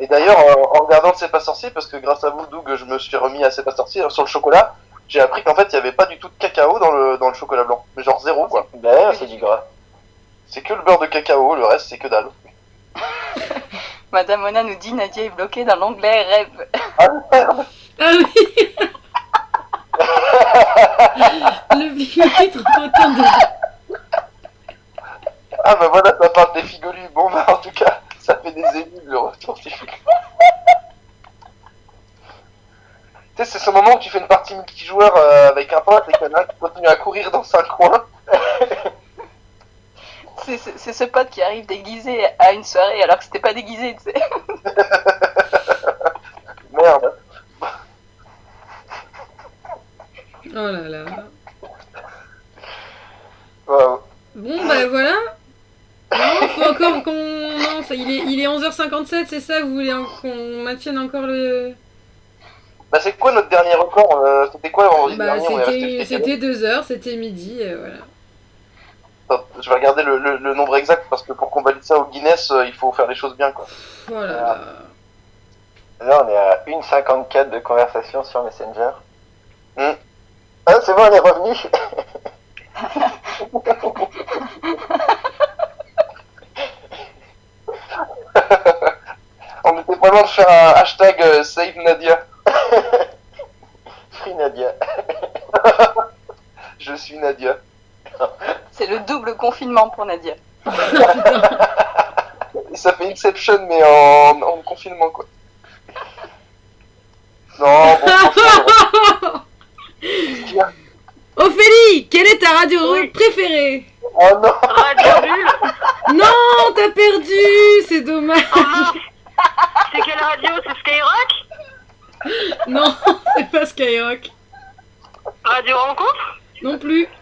Et d'ailleurs, en regardant C'est pas sorcier, parce que grâce à vous, Doug, je me suis remis à C'est pas sorcier sur le chocolat, j'ai appris qu'en fait, il n'y avait pas du tout de cacao dans le chocolat blanc. Mais genre zéro, quoi. Ben, c'est du gras. C'est que le beurre de cacao, le reste, c'est que dalle. Madame Mona nous dit Nadia est bloquée dans l'onglet rêve. Ah merde. Ah oui. Le vieux est trop content de... Ah bah voilà, ça parle des figolus. Bon bah en tout cas, ça fait des émules le retour des figolus. Tu sais, c'est ce moment où tu fais une partie multijoueur avec un pote et qu'il y en a un qui continue à courir dans un coin. C'est ce pote qui arrive déguisé à une soirée alors que c'était pas déguisé, tu sais. Merde. Oh là là. Wow. Bon, bah voilà. Non, faut encore qu'on... Non, ça, il est 11h57, c'est ça? Vous voulez qu'on maintienne encore le... Bah c'est quoi notre dernier record C'était quoi vendredi Bah dernier? On est resté c'était 2h, c'était midi, voilà. Attends, je vais regarder le nombre exact parce que pour qu'on valide ça au Guinness, il faut faire les choses bien quoi. Voilà. Là, on est à 1,54 de conversation sur Messenger. Mm. Ah, c'est bon, on est revenu. On était pas loin de faire un hashtag Save Nadia. Free Nadia. Je suis Nadia. C'est le double confinement pour Nadia. Et ça fait Inception mais en confinement quoi. Non, bon, franchement, Ophélie, quelle est ta radio préférée? oh non. Radio Bulle. Non, t'as perdu, c'est dommage. Oh mince. C'est quelle radio? C'est Skyrock? Non, c'est pas Skyrock. Radio Rencontre? Non plus.